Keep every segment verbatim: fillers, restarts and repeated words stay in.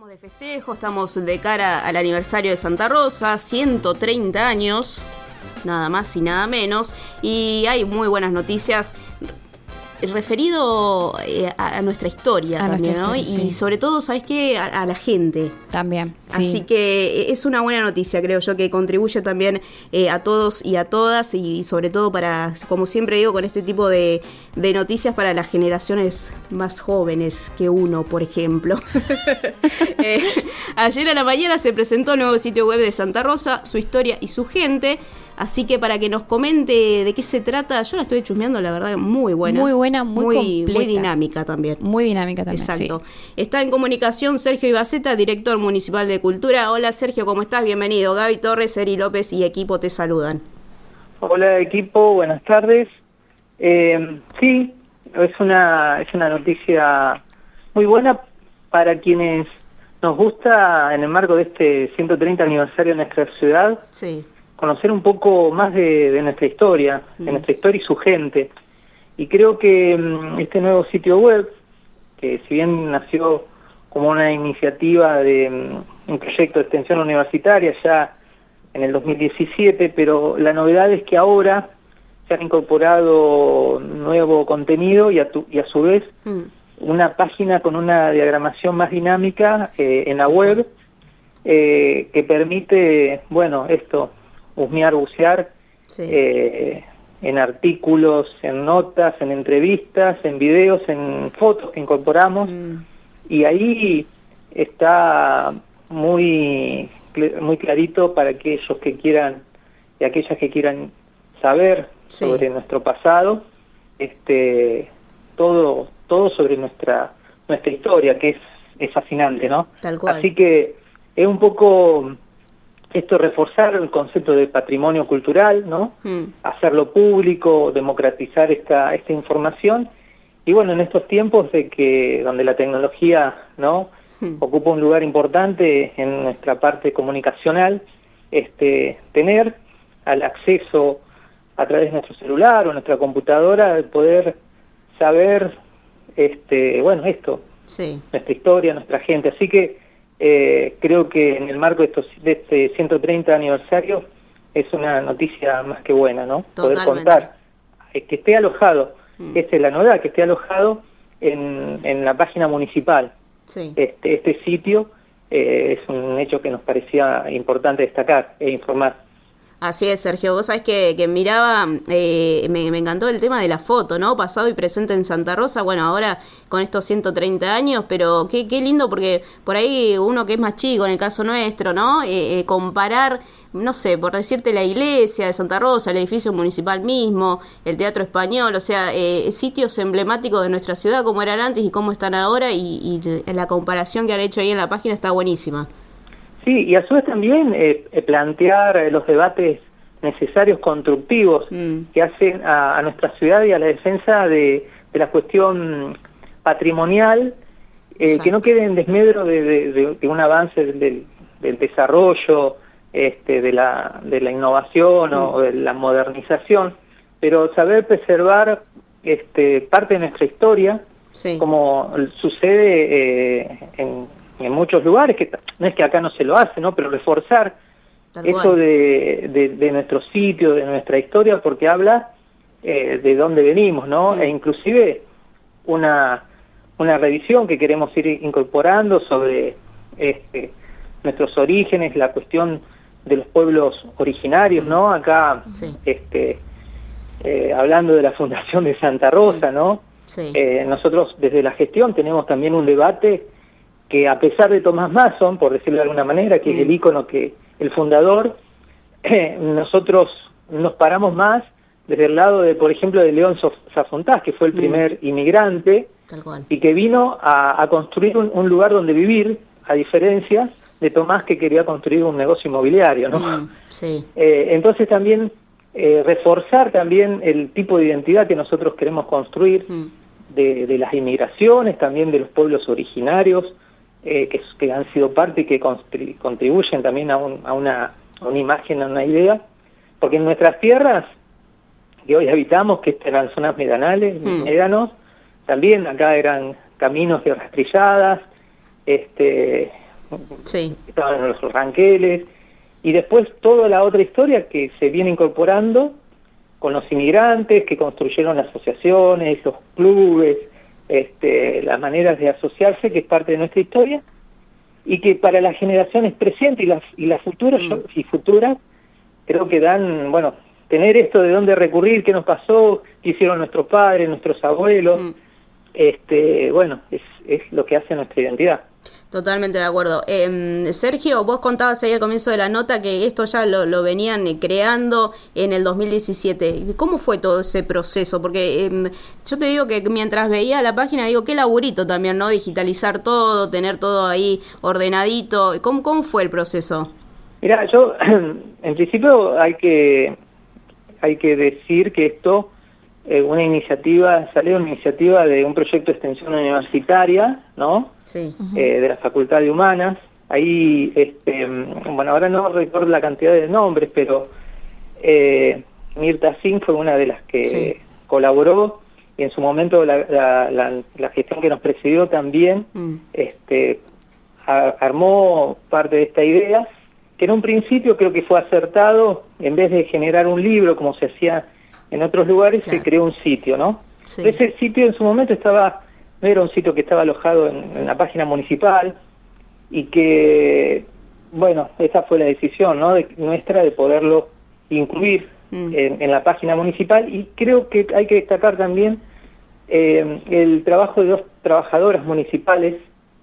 Estamos de festejo, estamos de cara al aniversario de Santa Rosa, ciento treinta años, nada más y nada menos, y hay muy buenas noticias referido eh, a, a nuestra historia a también, nuestra ¿no? historia, Y sí. sobre todo, ¿sabes qué? A, a la gente. También, sí. Así que es una buena noticia, creo yo, que contribuye también eh, a todos y a todas, y sobre todo para, como siempre digo, con este tipo de, de noticias para las generaciones más jóvenes que uno, por ejemplo. eh, ayer a la mañana se presentó el nuevo sitio web de Santa Rosa, su historia y su gente. Así que para que nos comente de qué se trata, yo la estoy chusmeando, la verdad, muy buena. Muy buena, muy, muy completa. Muy dinámica también. Muy dinámica también, Exacto. Sí. Está en comunicación Sergio Ibaceta, director municipal de Cultura. Hola Sergio, ¿cómo estás? Bienvenido. Gaby Torres, Eri López y equipo te saludan. Hola equipo, buenas tardes. Eh, sí, es una, es una noticia muy buena para quienes nos gusta, en el marco de este ciento treinta aniversario de nuestra ciudad, Sí. conocer un poco más de, de nuestra historia, Mm. de nuestra historia y su gente. Y creo que mm, este nuevo sitio web, que si bien nació como una iniciativa de mm, un proyecto de extensión universitaria ya en el dos mil diecisiete, pero la novedad es que ahora se han incorporado nuevo contenido y a, tu, y a su vez Mm. una página con una diagramación más dinámica eh, en la web eh, que permite, bueno, esto, husmear, bucear Sí. eh, en artículos, en notas, en entrevistas, en videos, en fotos que incorporamos. Mm. Y ahí está muy muy clarito para aquellos que quieran y aquellas que quieran saber Sí. sobre nuestro pasado, este todo todo sobre nuestra nuestra historia, que es es fascinante, ¿no? Tal cual. Así que es un poco esto, reforzar el concepto de patrimonio cultural, ¿no? Mm. Hacerlo público, democratizar esta esta información. Y bueno, en estos tiempos de que donde la tecnología, ¿no?, Mm. ocupa un lugar importante en nuestra parte comunicacional, este tener al acceso a través de nuestro celular o nuestra computadora, el poder saber este bueno, esto, Sí. nuestra historia, nuestra gente. Así que eh, creo que en el marco de, estos, de este ciento treinta aniversario es una noticia más que buena, ¿no? Poder Totalmente. contar eh, que esté alojado, Mm. esta es la novedad, que esté alojado en, en la página municipal. Sí. Este, este sitio eh, es un hecho que nos parecía importante destacar e informar. Así es, Sergio. Vos sabés que, que miraba, eh, me, me encantó el tema de la foto, ¿no? Pasado y presente en Santa Rosa. Bueno, ahora con estos ciento treinta años, pero qué, qué lindo porque por ahí uno que es más chico, en el caso nuestro, ¿no? Eh, eh, comparar, no sé, por decirte la iglesia de Santa Rosa, el edificio municipal mismo, el Teatro Español, o sea, eh, sitios emblemáticos de nuestra ciudad, como eran antes y cómo están ahora, y, y la comparación que han hecho ahí en la página está buenísima. Sí, y a su vez también eh, eh, plantear eh, los debates necesarios, constructivos, Mm. que hacen a, a nuestra ciudad y a la defensa de, de la cuestión patrimonial, eh, que no quede en desmedro de, de, de, de un avance del, del, del desarrollo, este, de la de la innovación mm. o de la modernización, pero saber preservar este, parte de nuestra historia, Sí. como sucede eh, en, en muchos lugares, que no es que acá no se lo hace, ¿no? Pero reforzar Tal eso cual. de, de, de nuestro sitio, de nuestra historia, porque habla eh, de dónde venimos, ¿no? Mm. E inclusive una una revisión que queremos ir incorporando sobre este, nuestros orígenes, la cuestión de los pueblos originarios, ¿no? Acá, Sí. este, eh, hablando de la Fundación de Santa Rosa, ¿no? Sí. Eh, nosotros desde la gestión tenemos también un debate que, a pesar de Tomás Mason, por decirlo de alguna manera, que mm. es el ícono, que el fundador, eh, nosotros nos paramos más desde el lado de, por ejemplo, de León Safontás, que fue el mm. primer inmigrante, Tal cual. y que vino a, a construir un, un lugar donde vivir, a diferencia de Tomás, que quería construir un negocio inmobiliario, ¿no? Mm, sí. Eh, entonces también eh, reforzar también el tipo de identidad que nosotros queremos construir, mm. de, de las inmigraciones, también de los pueblos originarios, eh, que, que han sido parte y que contribuyen también a, un, a, una, a una imagen, a una idea, porque en nuestras tierras que hoy habitamos, que eran zonas medanales, mm. médanos, también acá eran caminos de rastrilladas, este, sí. estaban en los ranqueles, y después toda la otra historia que se viene incorporando con los inmigrantes que construyeron las asociaciones, los clubes, este, las maneras de asociarse, que es parte de nuestra historia, y que para las generaciones presentes y las, y las futuras, mm. y futuras, creo que dan, bueno, tener esto de dónde recurrir, qué nos pasó, qué hicieron nuestros padres, nuestros abuelos, mm. este, bueno, es, es lo que hace nuestra identidad. Totalmente de acuerdo. Eh, Sergio, vos contabas ahí al comienzo de la nota que esto ya lo, lo venían creando en el dos mil diecisiete. ¿Cómo fue todo ese proceso? Porque eh, yo te digo que mientras veía la página, digo, qué laburito también, ¿no? Digitalizar todo, tener todo ahí ordenadito. ¿Cómo, cómo fue el proceso? Mira, yo, en principio hay que, hay que decir que esto... Eh, una iniciativa, salió una iniciativa de un proyecto de extensión universitaria, ¿no? Sí. Uh-huh. eh, de la Facultad de Humanas. Ahí, este, bueno, ahora no recuerdo la cantidad de nombres, pero eh, Mirta Singh fue una de las que sí. colaboró, y en su momento la, la, la, la gestión que nos precedió también mm. este, a, armó parte de esta idea, que en un principio creo que fue acertado. En vez de generar un libro como se hacía en otros lugares, claro. se creó un sitio, ¿no? Sí. Ese sitio en su momento estaba, no era un sitio que estaba alojado en, en la página municipal, y que, bueno, esa fue la decisión, ¿no? De, nuestra de poderlo incluir mm. en, en la página municipal. Y creo que hay que destacar también eh, el trabajo de dos trabajadoras municipales.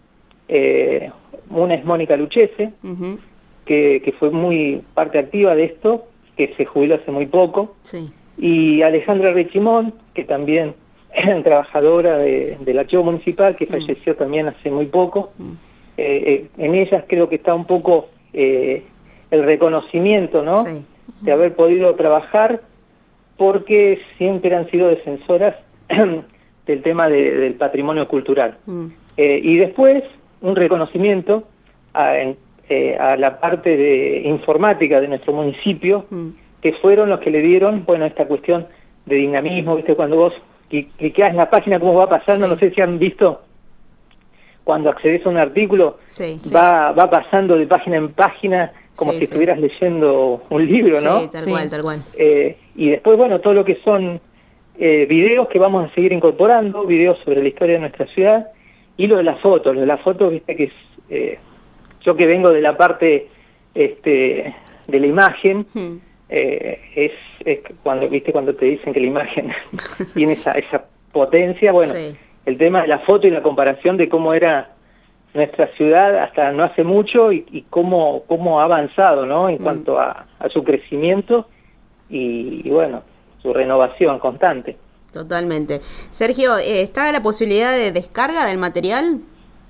Eh, una es Mónica Luchese, uh-huh. que, que fue muy parte activa de esto, que se jubiló hace muy poco. Sí. Y Alejandra Rechimón, que también es trabajadora de, del archivo municipal, que mm. falleció también hace muy poco. Mm. Eh, eh, en ellas creo que está un poco eh, el reconocimiento, ¿no? Sí. Uh-huh. De haber podido trabajar, porque siempre han sido defensoras del tema de, del patrimonio cultural. Mm. Eh, y después, un reconocimiento a, eh, a la parte de informática de nuestro municipio, mm. que fueron los que le dieron, bueno, esta cuestión de dinamismo, ¿viste? Cuando vos clicás en la página, cómo va pasando, sí. no sé si han visto, cuando accedes a un artículo, sí, sí. va va pasando de página en página, como sí, si sí. estuvieras leyendo un libro, ¿no? Sí, tal sí. cual, tal cual. Eh, y después, bueno, todo lo que son eh, videos que vamos a seguir incorporando, videos sobre la historia de nuestra ciudad, y lo de las fotos, lo de las fotos, viste, que es, eh, yo que vengo de la parte este de la imagen, hmm. Eh, es, es cuando viste cuando te dicen que la imagen tiene esa esa potencia, bueno, sí. el tema de la foto y la comparación de cómo era nuestra ciudad hasta no hace mucho, y, y cómo cómo ha avanzado, ¿no? En mm. cuanto a, a su crecimiento y, y bueno, su renovación constante. Totalmente. Sergio, ¿está la posibilidad de descarga del material?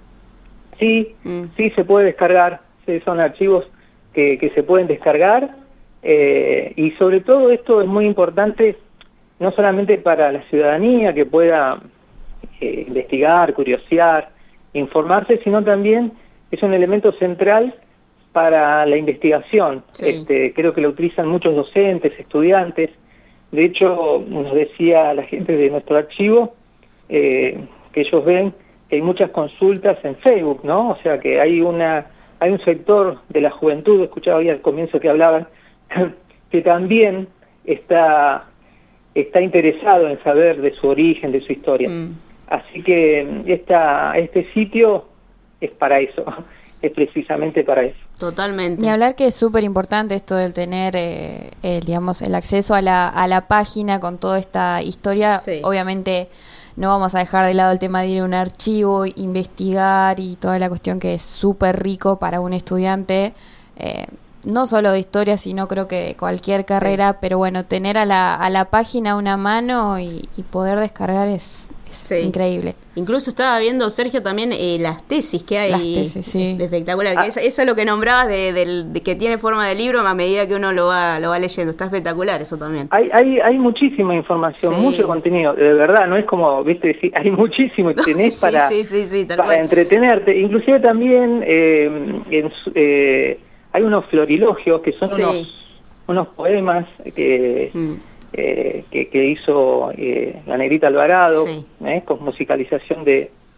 Sí, mm. sí se puede descargar, sí, son archivos que, que se pueden descargar. Eh, y sobre todo esto es muy importante, no solamente para la ciudadanía que pueda eh, investigar, curiosear, informarse, sino también es un elemento central para la investigación. Sí. Este, creo que lo utilizan muchos docentes, estudiantes. De hecho, nos decía la gente de nuestro archivo eh, que ellos ven que hay muchas consultas en Facebook, ¿no? O sea que hay una hay un sector de la juventud, escuchaba hoy al comienzo que hablaban, que también está está interesado en saber de su origen, de su historia. Mm. Así que esta este sitio es para eso, es precisamente para eso. Totalmente. Ni hablar que es súper importante esto del tener, eh, el, digamos, el acceso a la, a la página con toda esta historia. Sí. Obviamente no vamos a dejar de lado el tema de ir a un archivo, investigar y toda la cuestión que es súper rico para un estudiante. Eh, no solo de historia, sino creo que de cualquier carrera, sí. pero bueno, tener a la, a la página una mano y, y poder descargar es, es sí. increíble. Incluso estaba viendo, Sergio, también eh, las tesis que hay. Las tesis, sí. Espectacular. Ah. Eso, eso es lo que nombrabas de, de, de que tiene forma de libro a medida que uno lo va lo va leyendo. Está espectacular eso también. Hay hay hay muchísima información, sí. mucho contenido. De verdad, no es como, viste, decir, hay muchísimo que tenés sí, para, sí, sí, sí, tal para cual. entretenerte. Inclusive también eh, en, eh, hay unos florilogios que son sí. unos unos poemas que... Mm. Eh, que, que hizo eh, la Negrita Alvarado, sí. eh, con musicalización de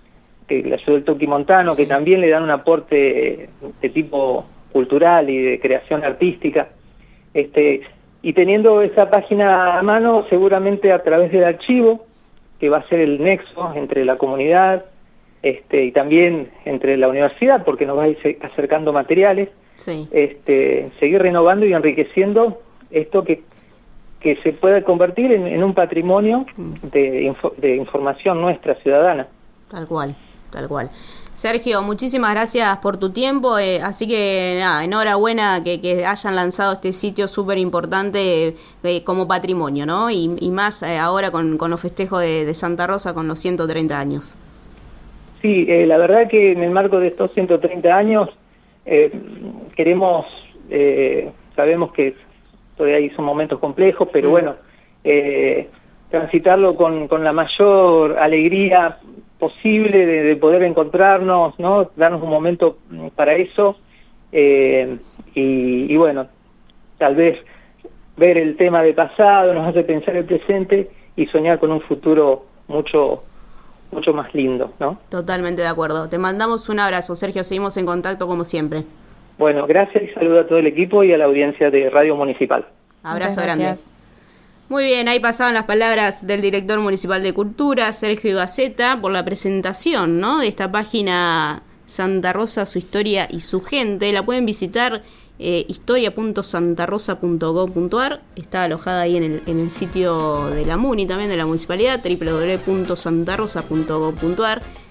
que le ayudó el Toki Montano, sí. que también le dan un aporte de tipo cultural y de creación artística. Este, y teniendo esa página a mano, seguramente a través del archivo, que va a ser el nexo entre la comunidad este, y también entre la universidad, porque nos va a ir acercando materiales, sí. este, seguir renovando y enriqueciendo esto que que se pueda convertir en, en un patrimonio de, info, de información nuestra ciudadana. Tal cual, tal cual. Sergio, muchísimas gracias por tu tiempo, eh, así que nada, enhorabuena que, que hayan lanzado este sitio súper importante eh, como patrimonio, ¿no? Y, y más eh, ahora con, con los festejos de, de Santa Rosa con los ciento treinta años. Sí, eh, la verdad que en el marco de estos ciento treinta años eh, queremos, eh, sabemos que todavía hay son momentos complejos, pero bueno, eh, transitarlo con, con la mayor alegría posible de, de poder encontrarnos, ¿no? Darnos un momento para eso, eh, y, y bueno, tal vez ver el tema de pasado nos hace pensar el presente y soñar con un futuro mucho mucho más lindo, ¿no? Totalmente de acuerdo. Te mandamos un abrazo, Sergio, seguimos en contacto como siempre. Bueno, gracias y saludo a todo el equipo y a la audiencia de Radio Municipal. Abrazo grande. Muy bien, ahí pasaban las palabras del director municipal de Cultura, Sergio Ibaceta, por la presentación, ¿no?, de esta página Santa Rosa, su historia y su gente. La pueden visitar eh, historia punto santarosa punto gob punto ar, está alojada ahí en el, en el sitio de la MUNI, también de la municipalidad, doble u doble u doble u punto santarosa punto gob punto ar.